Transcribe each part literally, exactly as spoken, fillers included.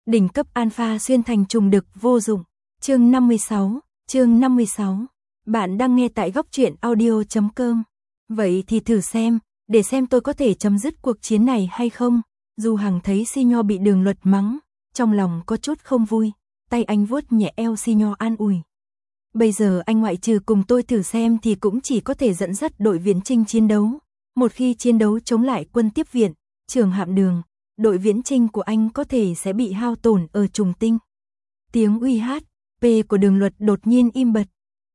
đỉnh cấp alpha xuyên thành trùng đực vô dụng. Chương năm mươi sáu, chương năm mươi sáu. Bạn đang nghe tại góc truyện audio chấm com. Vậy thì thử xem, để xem tôi có thể chấm dứt cuộc chiến này hay không. Du Hằng thấy Si Nho bị Đường Luật mắng, trong lòng có chút không vui, tay anh vuốt nhẹ eo Si Nho an ủi. Bây giờ anh ngoại trừ cùng tôi thử xem thì cũng chỉ có thể dẫn dắt đội viễn trinh chiến đấu. Một khi chiến đấu chống lại quân tiếp viện, Trường Hạm Đường, đội viễn trinh của anh có thể sẽ bị hao tổn ở trùng tinh. Tiếng uy hát, P của Đường Luật đột nhiên im bặt.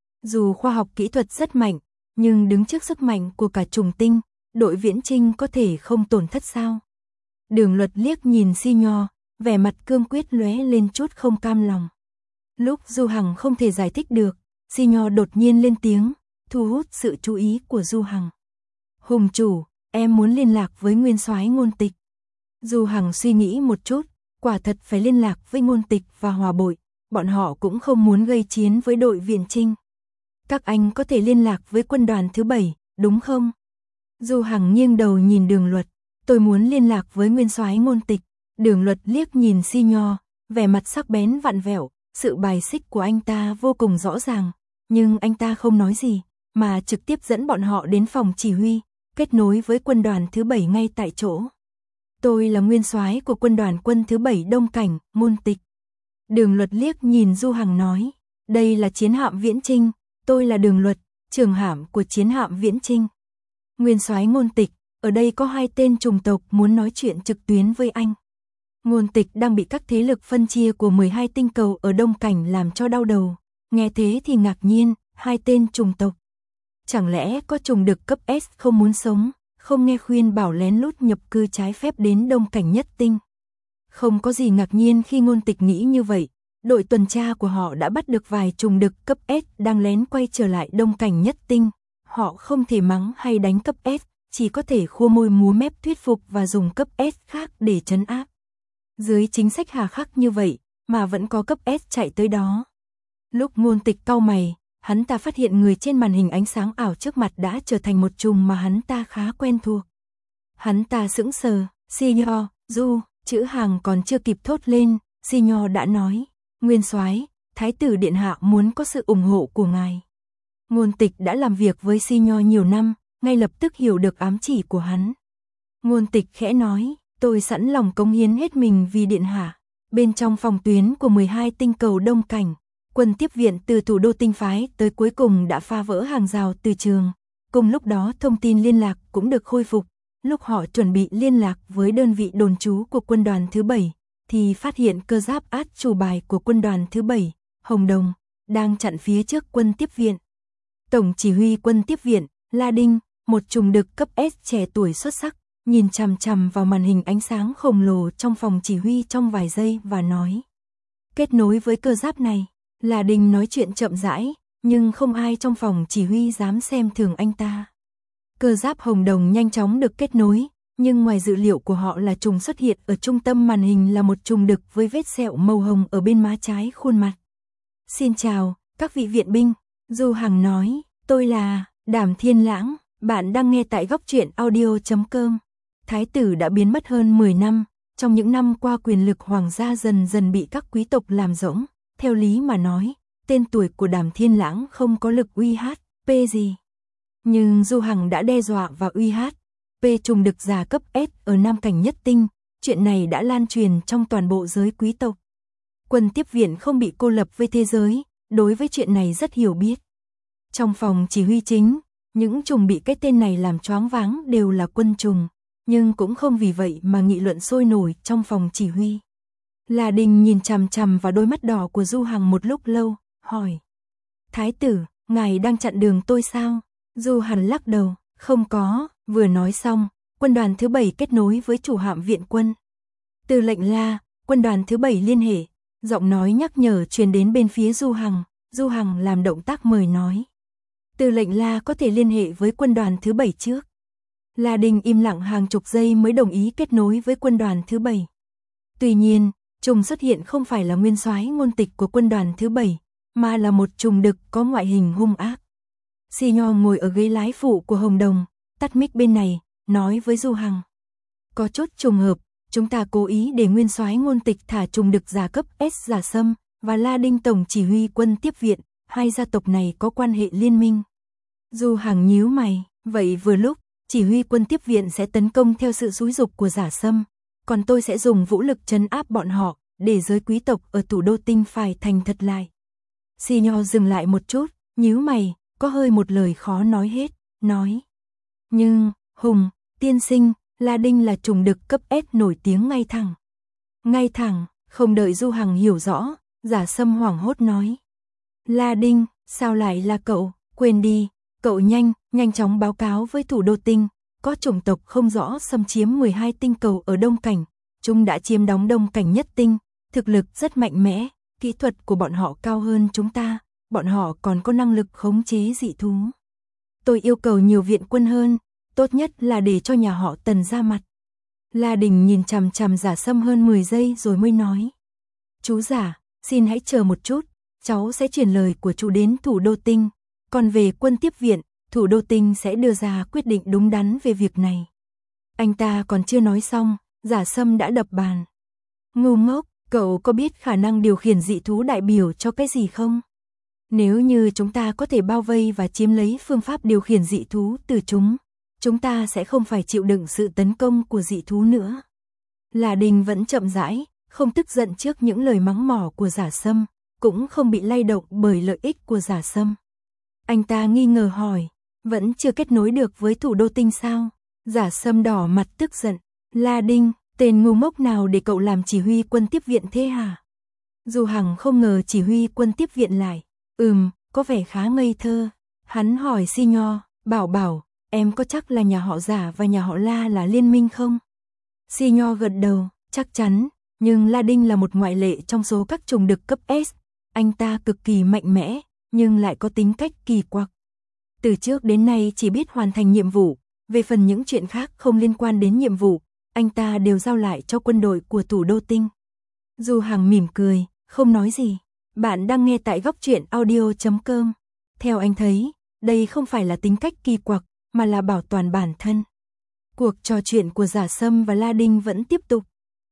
Dù khoa học kỹ thuật rất mạnh, nhưng đứng trước sức mạnh của cả trùng tinh, đội viễn trinh có thể không tổn thất sao? Đường Luật liếc nhìn Si Nho, vẻ mặt cương quyết lóe lên chút không cam lòng. Lúc Du Hằng không thể giải thích được, Si Nho đột nhiên lên tiếng, thu hút sự chú ý của Du Hằng. Hùng chủ, em muốn liên lạc với nguyên soái Ngôn Tịch. Du Hằng suy nghĩ một chút, quả thật phải liên lạc với Ngôn Tịch và Hòa Bội, bọn họ cũng không muốn gây chiến với đội viễn trinh. Các anh có thể liên lạc với quân đoàn thứ bảy, đúng không? Du Hằng nghiêng đầu nhìn Đường Luật, tôi muốn liên lạc với nguyên soái Ngôn Tịch. Đường Luật liếc nhìn Si Nho, vẻ mặt sắc bén vặn vẹo, sự bài xích của anh ta vô cùng rõ ràng, nhưng anh ta không nói gì, mà trực tiếp dẫn bọn họ đến phòng chỉ huy, kết nối với quân đoàn thứ bảy ngay tại chỗ. Tôi là nguyên soái của quân đoàn quân thứ bảy Đông Cảnh, Ngôn Tịch. Đường Luật liếc nhìn Du Hằng nói, đây là chiến hạm viễn trinh, tôi là Đường Luật, trưởng hạm của chiến hạm viễn trinh. Nguyên soái Ngôn Tịch, ở đây có hai tên trùng tộc muốn nói chuyện trực tuyến với anh. Ngôn Tịch đang bị các thế lực phân chia của mười hai tinh cầu ở Đông Cảnh làm cho đau đầu, nghe thế thì ngạc nhiên, hai tên trùng tộc. Chẳng lẽ có trùng đực cấp S không muốn sống, không nghe khuyên bảo lén lút nhập cư trái phép đến Đông Cảnh Nhất Tinh. Không có gì ngạc nhiên khi Ngôn Tịch nghĩ như vậy, đội tuần tra của họ đã bắt được vài trùng đực cấp S đang lén quay trở lại Đông Cảnh Nhất Tinh. Họ không thể mắng hay đánh cấp S, chỉ có thể khua môi múa mép thuyết phục và dùng cấp S khác để trấn áp. Dưới chính sách hà khắc như vậy, mà vẫn có cấp S chạy tới đó. Lúc Ngôn Tịch cau mày, hắn ta phát hiện người trên màn hình ánh sáng ảo trước mặt đã trở thành một trùng mà hắn ta khá quen thuộc. Hắn ta sững sờ, Si Nho, Du, chữ hàng còn chưa kịp thốt lên, Si Nho đã nói, nguyên soái, Thái tử Điện Hạ muốn có sự ủng hộ của ngài. Ngôn Tịch đã làm việc với Si Nho nhiều năm, ngay lập tức hiểu được ám chỉ của hắn. Ngôn Tịch khẽ nói, tôi sẵn lòng cống hiến hết mình vì Điện Hạ. Bên trong phòng tuyến của mười hai tinh cầu Đông Cảnh, quân tiếp viện từ thủ đô tinh phái tới cuối cùng đã phá vỡ hàng rào từ trường. Cùng lúc đó thông tin liên lạc cũng được khôi phục. Lúc họ chuẩn bị liên lạc với đơn vị đồn trú của quân đoàn thứ bảy, thì phát hiện cơ giáp át chủ bài của quân đoàn thứ bảy, Hồng Đồng, đang chặn phía trước quân tiếp viện. Tổng chỉ huy quân tiếp viện, La Đinh, một trùng đực cấp S trẻ tuổi xuất sắc, nhìn chằm chằm vào màn hình ánh sáng khổng lồ trong phòng chỉ huy trong vài giây và nói. Kết nối với cơ giáp này, La Đinh nói chuyện chậm rãi, nhưng không ai trong phòng chỉ huy dám xem thường anh ta. Cơ giáp Hồng Đồng nhanh chóng được kết nối, nhưng ngoài dự liệu của họ là trùng xuất hiện ở trung tâm màn hình là một trùng đực với vết sẹo màu hồng ở bên má trái khuôn mặt. Xin chào, các vị viện binh, Du Hằng nói, tôi là Đàm Thiên Lãng, bạn đang nghe tại góc truyện audio chấm com. Thái tử đã biến mất hơn mười năm, trong những năm qua quyền lực hoàng gia dần dần bị các quý tộc làm rỗng, theo lý mà nói, tên tuổi của Đàm Thiên Lãng không có lực uy hát, P gì. Nhưng Du Hằng đã đe dọa và uy hát, P trùng đực già cấp S ở Nam Cảnh Nhất Tinh, chuyện này đã lan truyền trong toàn bộ giới quý tộc. Quân tiếp viện không bị cô lập với thế giới, đối với chuyện này rất hiểu biết. Trong phòng chỉ huy chính, những trùng bị cái tên này làm choáng váng đều là quân trùng, nhưng cũng không vì vậy mà nghị luận sôi nổi trong phòng chỉ huy. La Đình nhìn chằm chằm vào đôi mắt đỏ của Du Hằng một lúc lâu, hỏi. Thái tử, ngài đang chặn đường tôi sao? Du Hằng lắc đầu, không có, vừa nói xong, quân đoàn thứ bảy kết nối với chủ hạm viện quân. Từ lệnh La, quân đoàn thứ bảy liên hệ, giọng nói nhắc nhở truyền đến bên phía Du Hằng, Du Hằng làm động tác mời nói. Từ lệnh La có thể liên hệ với quân đoàn thứ bảy trước. La Đình im lặng hàng chục giây mới đồng ý kết nối với quân đoàn thứ bảy. Tuy nhiên, trùng xuất hiện không phải là nguyên soái Ngôn Tịch của quân đoàn thứ bảy, mà là một trùng đực có ngoại hình hung ác. Si Nho ngồi ở ghế lái phụ của Hồng Đồng, tắt mic bên này, nói với Du Hằng. Có chút trùng hợp, chúng ta cố ý để nguyên soái Ngôn Tịch thả trùng đực giả cấp S Giả Sâm và La Đinh tổng chỉ huy quân tiếp viện, hai gia tộc này có quan hệ liên minh. Du Hằng nhíu mày, vậy vừa lúc, chỉ huy quân tiếp viện sẽ tấn công theo sự xúi giục của Giả Sâm, còn tôi sẽ dùng vũ lực trấn áp bọn họ, để giới quý tộc ở thủ đô Tinh phải thành thật lại. Xi Nho dừng lại một chút, nhíu mày, có hơi một lời khó nói hết, nói. Nhưng, Hùng, tiên sinh, La Đinh là trùng đực cấp S nổi tiếng ngay thẳng. Ngay thẳng, không đợi Du Hằng hiểu rõ, Giả Sâm hoảng hốt nói. La Đinh, sao lại là cậu, quên đi, cậu nhanh, nhanh chóng báo cáo với thủ đô Tinh, có chủng tộc không rõ xâm chiếm mười hai tinh cầu ở Đông Cảnh, chúng đã chiếm đóng Đông Cảnh nhất tinh, thực lực rất mạnh mẽ, kỹ thuật của bọn họ cao hơn chúng ta, bọn họ còn có năng lực khống chế dị thú. Tôi yêu cầu nhiều viện quân hơn, tốt nhất là để cho nhà họ Tần ra mặt. La Đình nhìn chằm chằm Giả Sâm hơn mười giây rồi mới nói. Chú Giả, xin hãy chờ một chút, cháu sẽ truyền lời của chú đến thủ đô Tinh, còn về quân tiếp viện, thủ đô Tinh sẽ đưa ra quyết định đúng đắn về việc này. Anh ta còn chưa nói xong, Giả Sâm đã đập bàn. Ngu ngốc, cậu có biết khả năng điều khiển dị thú đại biểu cho cái gì không? Nếu như chúng ta có thể bao vây và chiếm lấy phương pháp điều khiển dị thú từ chúng, chúng ta sẽ không phải chịu đựng sự tấn công của dị thú nữa. La Đình vẫn chậm rãi, không tức giận trước những lời mắng mỏ của Giả Sâm, cũng không bị lay động bởi lợi ích của Giả Sâm. Anh ta nghi ngờ hỏi, vẫn chưa kết nối được với thủ đô Tinh sao? Giả Sâm đỏ mặt tức giận, La Đinh, tên ngu ngốc nào để cậu làm chỉ huy quân tiếp viện thế hả? Du Hằng không ngờ chỉ huy quân tiếp viện lại, ừm, có vẻ khá ngây thơ. Hắn hỏi Xi Nho, bảo bảo, em có chắc là nhà họ Giả và nhà họ La là liên minh không? Xi Nho gật đầu, chắc chắn, nhưng La Đinh là một ngoại lệ trong số các trùng đực cấp S. Anh ta cực kỳ mạnh mẽ, nhưng lại có tính cách kỳ quặc. Từ trước đến nay chỉ biết hoàn thành nhiệm vụ, về phần những chuyện khác không liên quan đến nhiệm vụ, anh ta đều giao lại cho quân đội của thủ đô Tinh. Du Hằng mỉm cười, không nói gì. Bạn đang nghe tại góc truyện audio chấm com. Theo anh thấy, đây không phải là tính cách kỳ quặc, mà là bảo toàn bản thân. Cuộc trò chuyện của Giả Sâm và La Đinh vẫn tiếp tục.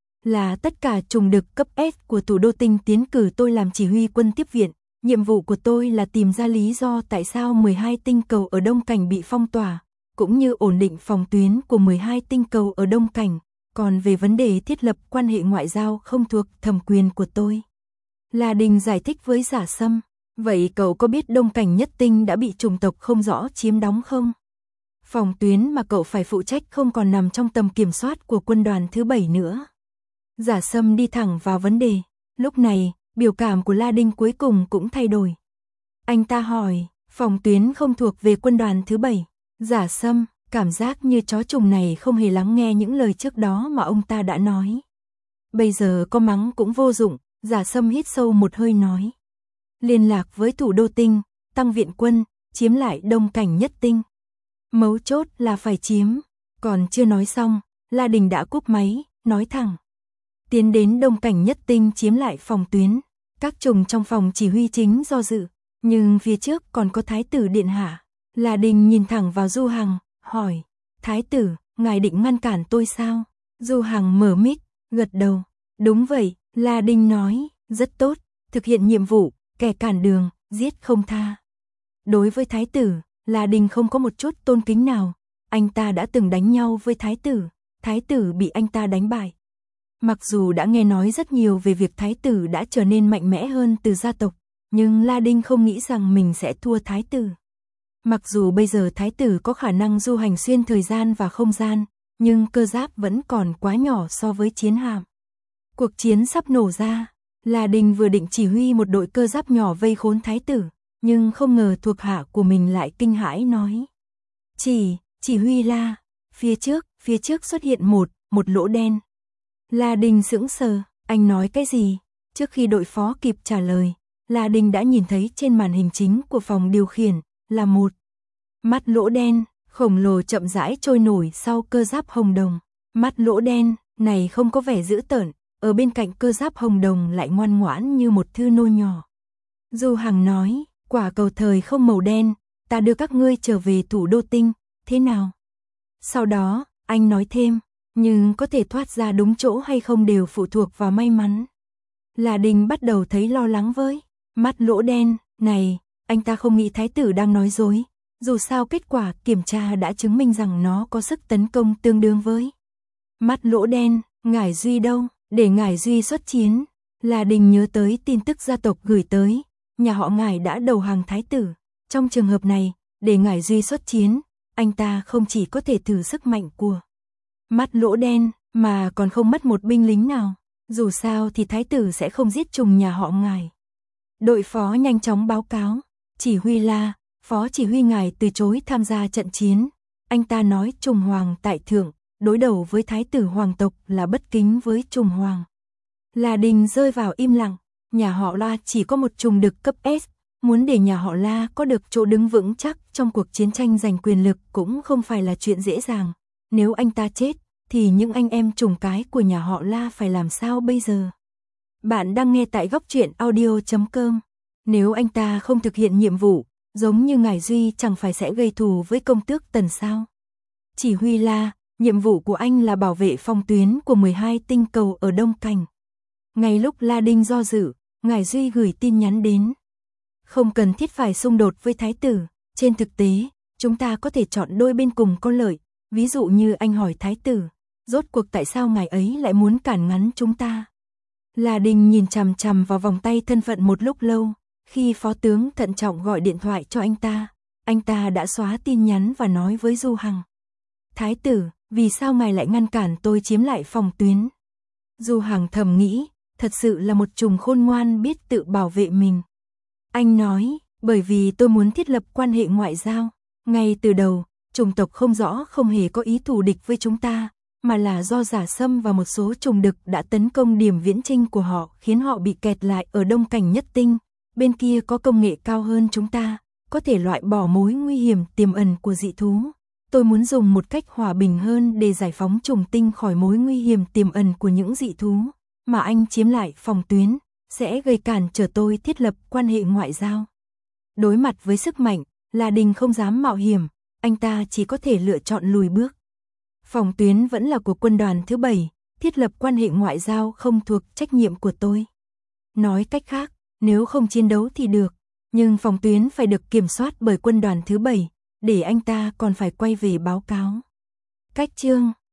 Là tất cả trùng đực cấp S của thủ đô Tinh tiến cử tôi làm chỉ huy quân tiếp viện. Nhiệm vụ của tôi là tìm ra lý do tại sao mười hai tinh cầu ở Đông Cảnh bị phong tỏa, cũng như ổn định phòng tuyến của mười hai tinh cầu ở Đông Cảnh. Còn về vấn đề thiết lập quan hệ ngoại giao không thuộc thẩm quyền của tôi. La Đình giải thích với Giả Sâm, vậy cậu có biết Đông Cảnh nhất tinh đã bị chủng tộc không rõ chiếm đóng không? Phòng tuyến mà cậu phải phụ trách không còn nằm trong tầm kiểm soát của quân đoàn thứ bảy nữa. Giả Sâm đi thẳng vào vấn đề, lúc này, biểu cảm của La Đinh cuối cùng cũng thay đổi. Anh ta hỏi, phòng tuyến không thuộc về quân đoàn thứ bảy. Giả Sâm, cảm giác như chó trùng này không hề lắng nghe những lời trước đó mà ông ta đã nói. Bây giờ có mắng cũng vô dụng, Giả Sâm hít sâu một hơi nói. Liên lạc với thủ đô Tinh, tăng viện quân, chiếm lại Đông Cảnh nhất tinh. Mấu chốt là phải chiếm, còn chưa nói xong, La Đình đã cúp máy, nói thẳng. Tiến đến Đông Cảnh nhất tinh chiếm lại phòng tuyến, các trùng trong phòng chỉ huy chính do dự, nhưng phía trước còn có Thái tử Điện Hạ. La Đình nhìn thẳng vào Du Hằng, hỏi, Thái tử, ngài định ngăn cản tôi sao? Du Hằng mở mic, gật đầu, đúng vậy, La Đình nói, rất tốt, thực hiện nhiệm vụ, kẻ cản đường, giết không tha. Đối với Thái tử, La Đình không có một chút tôn kính nào, anh ta đã từng đánh nhau với Thái tử, Thái tử bị anh ta đánh bại. Mặc dù đã nghe nói rất nhiều về việc Thái tử đã trở nên mạnh mẽ hơn từ gia tộc, nhưng La Đinh không nghĩ rằng mình sẽ thua Thái tử. Mặc dù bây giờ Thái tử có khả năng du hành xuyên thời gian và không gian, nhưng cơ giáp vẫn còn quá nhỏ so với chiến hạm. Cuộc chiến sắp nổ ra, La Đinh vừa định chỉ huy một đội cơ giáp nhỏ vây khốn Thái tử, nhưng không ngờ thuộc hạ của mình lại kinh hãi nói. Chỉ, chỉ huy La, phía trước, phía trước xuất hiện một, một lỗ đen. La Đinh sững sờ, anh nói cái gì? Trước khi đội phó kịp trả lời, La Đinh đã nhìn thấy trên màn hình chính của phòng điều khiển, là một mắt lỗ đen, khổng lồ chậm rãi trôi nổi sau cơ giáp hồng đồng. Mắt lỗ đen, này không có vẻ dữ tợn, ở bên cạnh cơ giáp hồng đồng lại ngoan ngoãn như một thư nô nhỏ. Du Hằng nói, quả cầu thời không màu đen, ta đưa các ngươi trở về thủ đô Tinh, thế nào? Sau đó, anh nói thêm, nhưng có thể thoát ra đúng chỗ hay không đều phụ thuộc vào may mắn. La Đình bắt đầu thấy lo lắng với mắt lỗ đen, này, anh ta không nghĩ thái tử đang nói dối, dù sao kết quả kiểm tra đã chứng minh rằng nó có sức tấn công tương đương với mắt lỗ đen. Ngải Duy đâu, để Ngải Duy xuất chiến. La Đình nhớ tới tin tức gia tộc gửi tới, nhà họ Ngải đã đầu hàng thái tử. Trong trường hợp này, để Ngải Duy xuất chiến, anh ta không chỉ có thể thử sức mạnh của mắt lỗ đen, mà còn không mất một binh lính nào. Dù sao thì thái tử sẽ không giết trùng nhà họ Ngải. Đội phó nhanh chóng báo cáo, chỉ huy La, phó chỉ huy Ngải từ chối tham gia trận chiến. Anh ta nói trùng hoàng tại thượng, đối đầu với thái tử hoàng tộc là bất kính với trùng hoàng. La Đình rơi vào im lặng, nhà họ La chỉ có một trùng đực cấp S, muốn để nhà họ La có được chỗ đứng vững chắc trong cuộc chiến tranh giành quyền lực cũng không phải là chuyện dễ dàng. Nếu anh ta chết, thì những anh em trùng cái của nhà họ La phải làm sao bây giờ? Bạn đang nghe tại góc truyện audio chấm com. Nếu anh ta không thực hiện nhiệm vụ, giống như Ngải Duy chẳng phải sẽ gây thù với công tước Tần sao? Chỉ huy La, nhiệm vụ của anh là bảo vệ phòng tuyến của mười hai tinh cầu ở Đông Cảnh. Ngay lúc La Đinh do dự, Ngải Duy gửi tin nhắn đến. Không cần thiết phải xung đột với thái tử, trên thực tế, chúng ta có thể chọn đôi bên cùng có lợi, ví dụ như anh hỏi thái tử, rốt cuộc tại sao ngài ấy lại muốn cản ngắn chúng ta? La Đình nhìn chằm chằm vào vòng tay thân phận một lúc lâu, khi phó tướng thận trọng gọi điện thoại cho anh ta, anh ta đã xóa tin nhắn và nói với Du Hằng. Thái tử, vì sao ngài lại ngăn cản tôi chiếm lại phòng tuyến? Du Hằng thầm nghĩ, thật sự là một trùng khôn ngoan biết tự bảo vệ mình. Anh nói, bởi vì tôi muốn thiết lập quan hệ ngoại giao. Ngay từ đầu, chủng tộc không rõ không hề có ý thù địch với chúng ta, mà là do Giả Sâm và một số trùng đực đã tấn công điểm viễn chinh của họ khiến họ bị kẹt lại ở Đông Cảnh Nhất Tinh. Bên kia có công nghệ cao hơn chúng ta, có thể loại bỏ mối nguy hiểm tiềm ẩn của dị thú. Tôi muốn dùng một cách hòa bình hơn để giải phóng trùng tinh khỏi mối nguy hiểm tiềm ẩn của những dị thú, mà anh chiếm lại phòng tuyến, sẽ gây cản trở tôi thiết lập quan hệ ngoại giao. Đối mặt với sức mạnh, La Đình không dám mạo hiểm, anh ta chỉ có thể lựa chọn lùi bước. Phòng tuyến vẫn là của quân đoàn thứ bảy, thiết lập quan hệ ngoại giao không thuộc trách nhiệm của tôi. Nói cách khác, nếu không chiến đấu thì được, nhưng phòng tuyến phải được kiểm soát bởi quân đoàn thứ bảy, để anh ta còn phải quay về báo cáo. Cách chương